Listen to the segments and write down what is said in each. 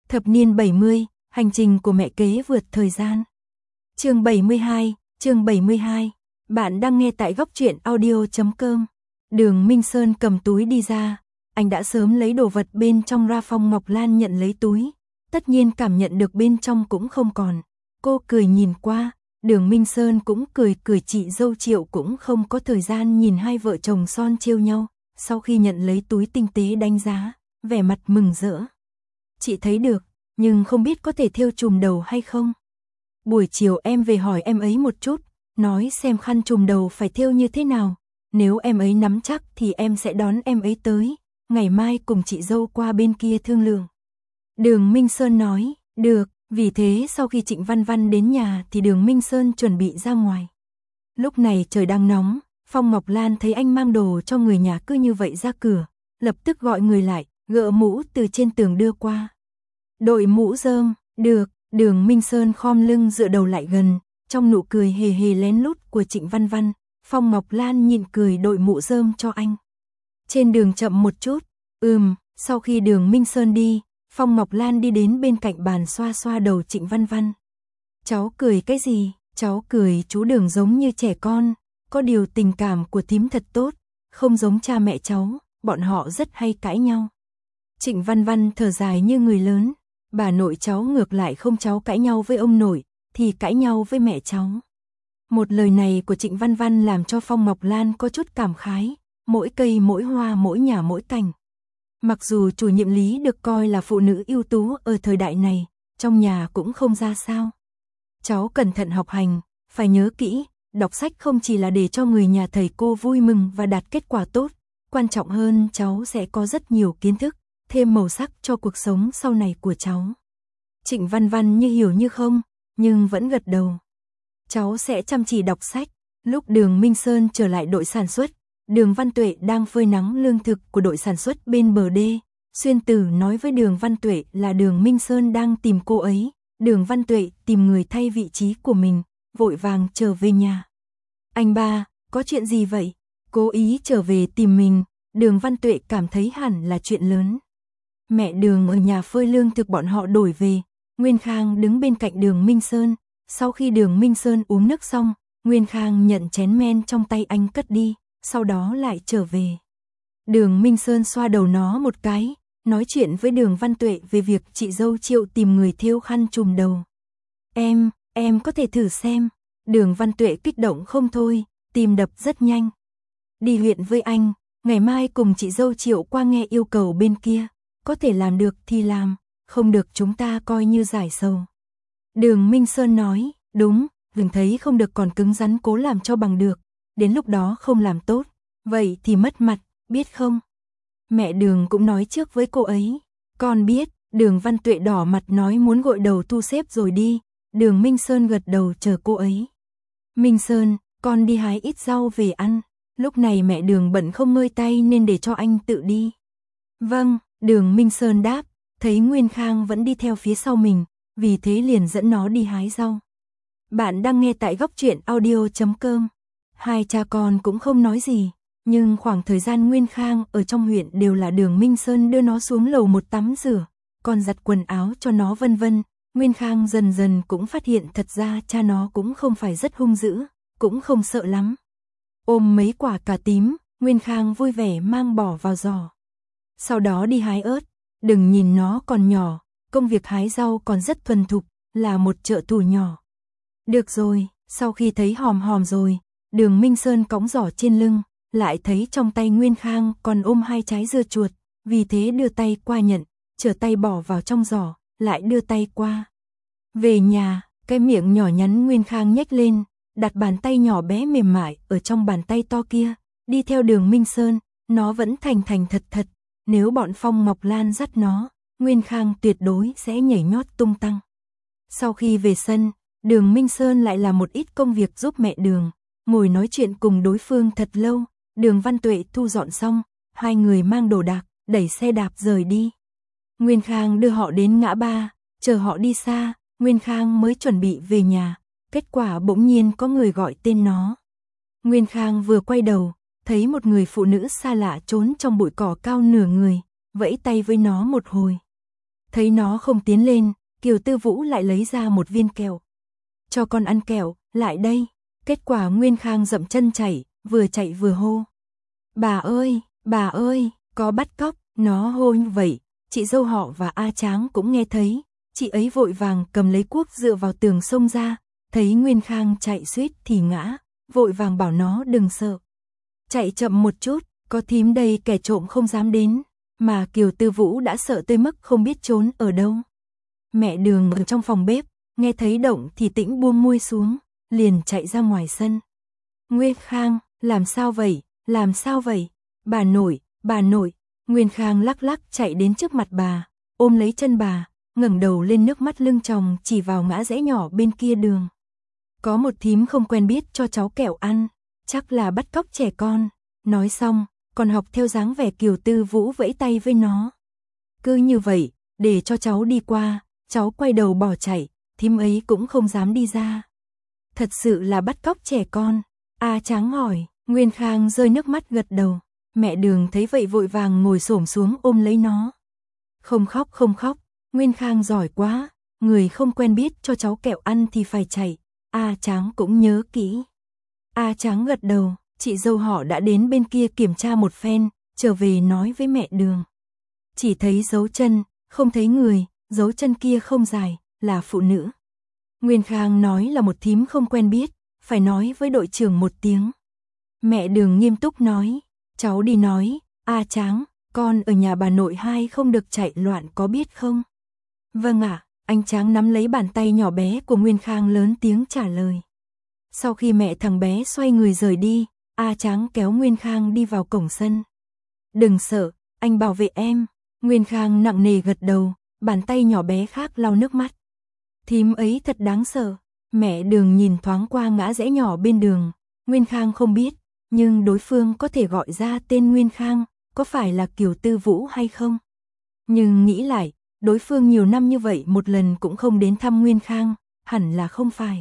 Thập niên 70, hành trình của mẹ kế vượt thời gian. Chương 72. Bạn đang nghe tại góc truyện audio.com. Đường Minh Sơn cầm túi đi ra, anh đã sớm lấy đồ vật bên trong ra. Phong Ngọc Lan nhận lấy túi, tất nhiên cảm nhận được bên trong cũng không còn. Cô cười nhìn qua, Đường Minh Sơn cũng cười, chị dâu Triệu cũng không có thời gian nhìn hai vợ chồng son trêu nhau. Sau khi nhận lấy túi tinh tế đánh giá, vẻ mặt mừng rỡ. Chị thấy được, nhưng không biết có thể thêu trùm đầu hay không. Buổi chiều em về hỏi em ấy một chút, nói xem khăn trùm đầu phải thêu như thế nào. Nếu em ấy nắm chắc thì em sẽ đón em ấy tới, ngày mai cùng chị dâu qua bên kia thương lượng. Đường Minh Sơn nói, được, vì thế sau khi Trịnh Văn Văn đến nhà thì Đường Minh Sơn chuẩn bị ra ngoài. Lúc này trời đang nóng, Phong Ngọc Lan thấy anh mang đồ cho người nhà cứ như vậy ra cửa, lập tức gọi người lại, gỡ mũ từ trên tường đưa qua. Đội mũ rơm, được, Đường Minh Sơn khom lưng dựa đầu lại gần, trong nụ cười hề hề lén lút của Trịnh Văn Văn, Phong Ngọc Lan nhịn cười đội mũ rơm cho anh. Trên đường chậm một chút, sau khi Đường Minh Sơn đi, Phong Ngọc Lan đi đến bên cạnh bàn xoa xoa đầu Trịnh Văn Văn. Cháu cười cái gì? Cháu cười chú Đường giống như trẻ con, có điều tình cảm của thím thật tốt, không giống cha mẹ cháu, bọn họ rất hay cãi nhau. Trịnh Văn Văn thở dài như người lớn, bà nội cháu ngược lại không, cháu cãi nhau với ông nội, thì cãi nhau với mẹ cháu. Một lời này của Trịnh Văn Văn làm cho Phong Ngọc Lan có chút cảm khái, mỗi cây mỗi hoa mỗi nhà mỗi cảnh. Mặc dù chủ nhiệm Lý được coi là phụ nữ ưu tú ở thời đại này, trong nhà cũng không ra sao. Cháu cẩn thận học hành, phải nhớ kỹ, đọc sách không chỉ là để cho người nhà thầy cô vui mừng và đạt kết quả tốt, quan trọng hơn cháu sẽ có rất nhiều kiến thức, thêm màu sắc cho cuộc sống sau này của cháu. Trịnh Văn Văn như hiểu như không, nhưng vẫn gật đầu. Cháu sẽ chăm chỉ đọc sách. Lúc Đường Minh Sơn trở lại đội sản xuất, Đường Văn Tuệ đang phơi nắng lương thực của đội sản xuất bên bờ đê. Xuyên Tử nói với Đường Văn Tuệ là Đường Minh Sơn đang tìm cô ấy. Đường Văn Tuệ tìm người thay vị trí của mình, vội vàng trở về nhà. Anh ba, có chuyện gì vậy? Cố ý trở về tìm mình, Đường Văn Tuệ cảm thấy hẳn là chuyện lớn. Mẹ Đường ở nhà phơi lương thực bọn họ đổi về, Nguyên Khang đứng bên cạnh Đường Minh Sơn. Sau khi Đường Minh Sơn uống nước xong, Nguyên Khang nhận chén men trong tay anh cất đi, sau đó lại trở về. Đường Minh Sơn xoa đầu nó một cái, nói chuyện với Đường Văn Tuệ về việc chị dâu Triệu tìm người thêu khăn trùm đầu. Em có thể thử xem. Đường Văn Tuệ kích động không thôi, tim đập rất nhanh. Đi huyện với anh, ngày mai cùng chị dâu Triệu qua nghe yêu cầu bên kia, có thể làm được thì làm, không được chúng ta coi như giải sầu. Đường Minh Sơn nói, đúng, đừng thấy không được còn cứng rắn cố làm cho bằng được, đến lúc đó không làm tốt, vậy thì mất mặt, biết không? Mẹ Đường cũng nói trước với cô ấy, con biết. Đường Văn Tuệ đỏ mặt nói muốn gội đầu thu xếp rồi đi, Đường Minh Sơn gật đầu chờ cô ấy. Minh Sơn, con đi hái ít rau về ăn, lúc này mẹ Đường bận không ngơi tay nên để cho anh tự đi. Vâng, Đường Minh Sơn đáp, thấy Nguyên Khang vẫn đi theo phía sau mình, vì thế liền dẫn nó đi hái rau. Bạn đang nghe tại góc truyện audio.com. Hai cha con cũng không nói gì, nhưng khoảng thời gian Nguyên Khang ở trong huyện đều là Đường Minh Sơn đưa nó xuống lầu một tắm rửa, còn giặt quần áo cho nó vân vân. Nguyên Khang dần dần cũng phát hiện thật ra cha nó cũng không phải rất hung dữ, cũng không sợ lắm. Ôm mấy quả cà tím, Nguyên Khang vui vẻ mang bỏ vào giỏ. Sau đó đi hái ớt, đừng nhìn nó còn nhỏ, công việc hái rau còn rất thuần thục, là một trợ thủ nhỏ. Được rồi, sau khi thấy hòm hòm rồi, Đường Minh Sơn cõng giỏ trên lưng, lại thấy trong tay Nguyên Khang còn ôm hai trái dưa chuột, vì thế đưa tay qua nhận, trở tay bỏ vào trong giỏ, lại đưa tay qua. Về nhà, cái miệng nhỏ nhắn Nguyên Khang nhếch lên, đặt bàn tay nhỏ bé mềm mại ở trong bàn tay to kia, đi theo Đường Minh Sơn, nó vẫn thành thành thật thật, nếu bọn Phong Ngọc Lan dắt nó, Nguyên Khang tuyệt đối sẽ nhảy nhót tung tăng. Sau khi về sân, Đường Minh Sơn lại làm một ít công việc giúp mẹ Đường, ngồi nói chuyện cùng đối phương thật lâu. Đường Văn Tuệ thu dọn xong, hai người mang đồ đạc, đẩy xe đạp rời đi. Nguyên Khang đưa họ đến ngã ba, chờ họ đi xa, Nguyên Khang mới chuẩn bị về nhà, kết quả bỗng nhiên có người gọi tên nó. Nguyên Khang vừa quay đầu, thấy một người phụ nữ xa lạ trốn trong bụi cỏ cao nửa người, vẫy tay với nó một hồi. Thấy nó không tiến lên, Kiều Tư Vũ lại lấy ra một viên kẹo. Cho con ăn kẹo, lại đây. Kết quả Nguyên Khang dậm chân chạy vừa hô. Bà ơi, có bắt cóc, nó hô như vậy. Chị dâu họ và A Tráng cũng nghe thấy. Chị ấy vội vàng cầm lấy cuốc dựa vào tường xông ra. Thấy Nguyên Khang chạy suýt thì ngã, vội vàng bảo nó đừng sợ. Chạy chậm một chút, có thím đây kẻ trộm không dám đến. Mà Kiều Tư Vũ đã sợ tới mức không biết trốn ở đâu. Mẹ Đường ở trong phòng bếp, nghe thấy động thì tĩnh buông muôi xuống, liền chạy ra ngoài sân. Nguyên Khang, làm sao vậy, làm sao vậy? Bà nội. Nguyên Khang lắc lắc chạy đến trước mặt bà, ôm lấy chân bà, ngẩng đầu lên nước mắt lưng tròng chỉ vào ngã rẽ nhỏ bên kia đường. Có một thím không quen biết cho cháu kẹo ăn, chắc là bắt cóc trẻ con. Nói xong, còn học theo dáng vẻ Kiều Tư Vũ vẫy tay với nó. Cứ như vậy, để cho cháu đi qua, cháu quay đầu bỏ chạy, thím ấy cũng không dám đi ra. Thật sự là bắt cóc trẻ con. A Tráng hỏi, Nguyên Khang rơi nước mắt gật đầu. Mẹ Đường thấy vậy vội vàng ngồi xổm xuống ôm lấy nó. Không khóc, Nguyên Khang giỏi quá, người không quen biết cho cháu kẹo ăn thì phải chạy. A Tráng cũng nhớ kỹ. A Tráng gật đầu, chị dâu họ đã đến bên kia kiểm tra một phen, trở về nói với mẹ Đường. Chỉ thấy dấu chân, không thấy người, dấu chân kia không dài, là phụ nữ. Nguyên Khang nói là một thím không quen biết, phải nói với đội trưởng một tiếng. Mẹ Đường nghiêm túc nói, cháu đi nói, A Tráng, con ở nhà bà nội hai không được chạy loạn có biết không? Vâng ạ, anh Tráng nắm lấy bàn tay nhỏ bé của Nguyên Khang lớn tiếng trả lời. Sau khi mẹ thằng bé xoay người rời đi, A Tráng kéo Nguyên Khang đi vào cổng sân. Đừng sợ, anh bảo vệ em. Nguyên Khang nặng nề gật đầu, bàn tay nhỏ bé khác lau nước mắt. Thím ấy thật đáng sợ. Mẹ Đường nhìn thoáng qua ngã rẽ nhỏ bên đường. Nguyên Khang không biết, nhưng đối phương có thể gọi ra tên Nguyên Khang, có phải là Kiều Tư Vũ hay không? Nhưng nghĩ lại, đối phương nhiều năm như vậy một lần cũng không đến thăm Nguyên Khang, hẳn là không phải.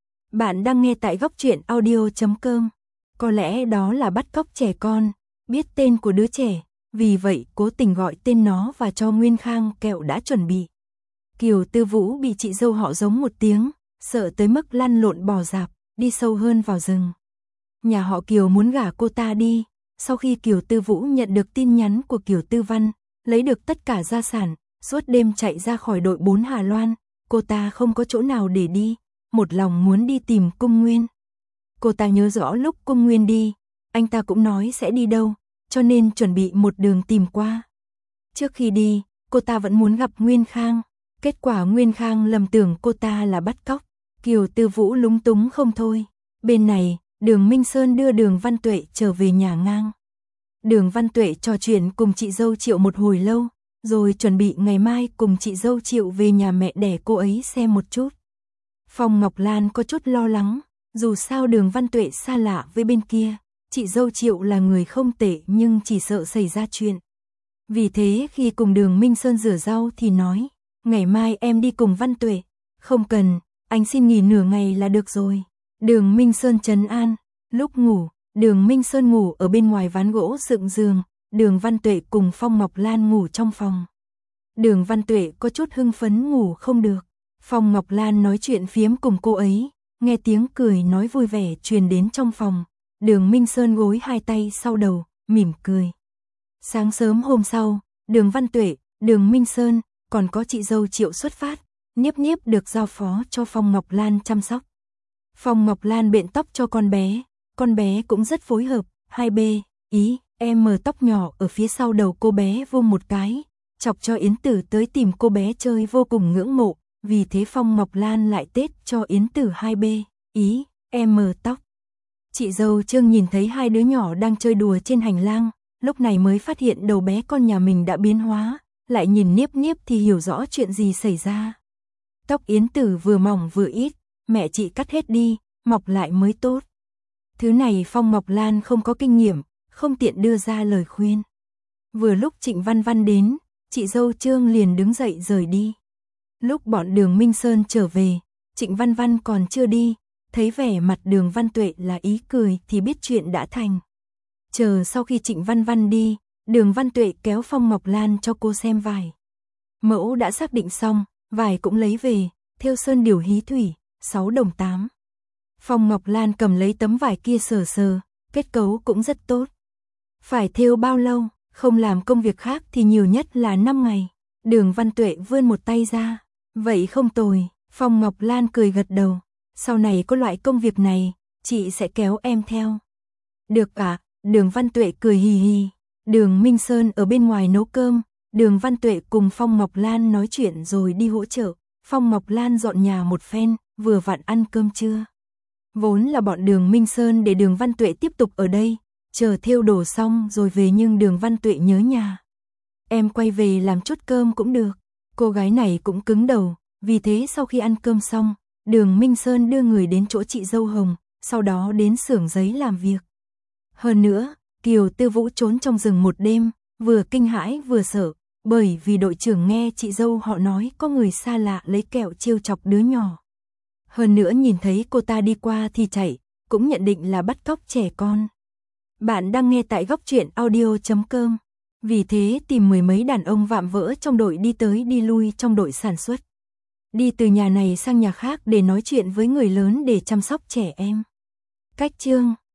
Bạn đang nghe tại Góc Truyện Audio.com. Có lẽ đó là bắt cóc trẻ con, biết tên của đứa trẻ, vì vậy cố tình gọi tên nó và cho Nguyên Khang kẹo đã chuẩn bị. Kiều Tư Vũ bị chị dâu họ giống một tiếng, sợ tới mức lăn lộn bò dạp, đi sâu hơn vào rừng. Nhà họ Kiều muốn gả cô ta đi, sau khi Kiều Tư Vũ nhận được tin nhắn của Kiều Tư Văn, lấy được tất cả gia sản, suốt đêm chạy ra khỏi đội 4 Hà Loan, cô ta không có chỗ nào để đi, một lòng muốn đi tìm Cung Nguyên. Cô ta nhớ rõ lúc Cung Nguyên đi, anh ta cũng nói sẽ đi đâu, cho nên chuẩn bị một đường tìm qua. Trước khi đi, cô ta vẫn muốn gặp Nguyên Khang, kết quả Nguyên Khang lầm tưởng cô ta là bắt cóc, Kiều Tư Vũ lúng túng không thôi. Bên này, Đường Minh Sơn đưa Đường Văn Tuệ trở về nhà ngang. Đường Văn Tuệ trò chuyện cùng chị dâu Triệu một hồi lâu, rồi chuẩn bị ngày mai cùng chị dâu Triệu về nhà mẹ đẻ cô ấy xem một chút. Phong Ngọc Lan có chút lo lắng, dù sao Đường Văn Tuệ xa lạ với bên kia, chị dâu Triệu là người không tệ nhưng chỉ sợ xảy ra chuyện. Vì thế khi cùng Đường Minh Sơn rửa rau thì nói, ngày mai em đi cùng Văn Tuệ. Không cần, anh xin nghỉ nửa ngày là được rồi. Đường Minh Sơn trấn an, lúc ngủ, Đường Minh Sơn ngủ ở bên ngoài ván gỗ dựng giường, Đường Văn Tuệ cùng Phong Ngọc Lan ngủ trong phòng. Đường Văn Tuệ có chút hưng phấn ngủ không được, Phong Ngọc Lan nói chuyện phiếm cùng cô ấy, nghe tiếng cười nói vui vẻ truyền đến trong phòng, Đường Minh Sơn gối hai tay sau đầu, mỉm cười. Sáng sớm hôm sau, Đường Văn Tuệ, Đường Minh Sơn, còn có chị dâu Triệu xuất phát, Niếp Niếp được giao phó cho Phong Ngọc Lan chăm sóc. Phong Ngọc Lan bện tóc cho con bé cũng rất phối hợp, 2B, em mở tóc nhỏ ở phía sau đầu cô bé vung một cái, chọc cho Yến Tử tới tìm cô bé chơi vô cùng ngưỡng mộ, vì thế Phong Ngọc Lan lại tết cho Yến Tử 2B, em mở tóc. Chị dâu Trương nhìn thấy hai đứa nhỏ đang chơi đùa trên hành lang, lúc này mới phát hiện đầu bé con nhà mình đã biến hóa, lại nhìn Niếp Niếp thì hiểu rõ chuyện gì xảy ra. Tóc Yến Tử vừa mỏng vừa ít, mẹ chị cắt hết đi, mọc lại mới tốt. Thứ này Phong Ngọc Lan không có kinh nghiệm, không tiện đưa ra lời khuyên. Vừa lúc Trịnh Văn Văn đến, chị dâu Trương liền đứng dậy rời đi. Lúc bọn Đường Minh Sơn trở về, Trịnh Văn Văn còn chưa đi, thấy vẻ mặt Đường Văn Tuệ là ý cười thì biết chuyện đã thành. Chờ sau khi Trịnh Văn Văn đi, Đường Văn Tuệ kéo Phong Ngọc Lan cho cô xem vải. Mẫu đã xác định xong, vải cũng lấy về, thêu sơn điều hí thủy, 6 đồng 8. Phong Ngọc Lan cầm lấy tấm vải kia sờ sờ, kết cấu cũng rất tốt. Phải thêu bao lâu, không làm công việc khác thì nhiều nhất là 5 ngày. Đường Văn Tuệ vươn một tay ra. Vậy không tồi, Phong Ngọc Lan cười gật đầu. Sau này có loại công việc này, chị sẽ kéo em theo. Được ạ, Đường Văn Tuệ cười hì hì. Đường Minh Sơn ở bên ngoài nấu cơm. Đường Văn Tuệ cùng Phong Ngọc Lan nói chuyện rồi đi hỗ trợ. Phong Ngọc Lan dọn nhà một phen, vừa vặn ăn cơm trưa. Vốn là bọn Đường Minh Sơn để Đường Văn Tuệ tiếp tục ở đây, chờ thêu đồ xong rồi về, nhưng Đường Văn Tuệ nhớ nhà. Em quay về làm chút cơm cũng được. Cô gái này cũng cứng đầu, vì thế sau khi ăn cơm xong, Đường Minh Sơn đưa người đến chỗ chị dâu Hồng, sau đó đến xưởng giấy làm việc. Hơn nữa, Kiều Tư Vũ trốn trong rừng một đêm, vừa kinh hãi vừa sợ, bởi vì đội trưởng nghe chị dâu họ nói có người xa lạ lấy kẹo trêu chọc đứa nhỏ. Hơn nữa nhìn thấy cô ta đi qua thì chạy, cũng nhận định là bắt cóc trẻ con. Bạn đang nghe tại Góc Truyện Audio.com. Vì thế tìm mười mấy đàn ông vạm vỡ trong đội đi tới đi lui trong đội sản xuất. Đi từ nhà này sang nhà khác để nói chuyện với người lớn để chăm sóc trẻ em. Cách chương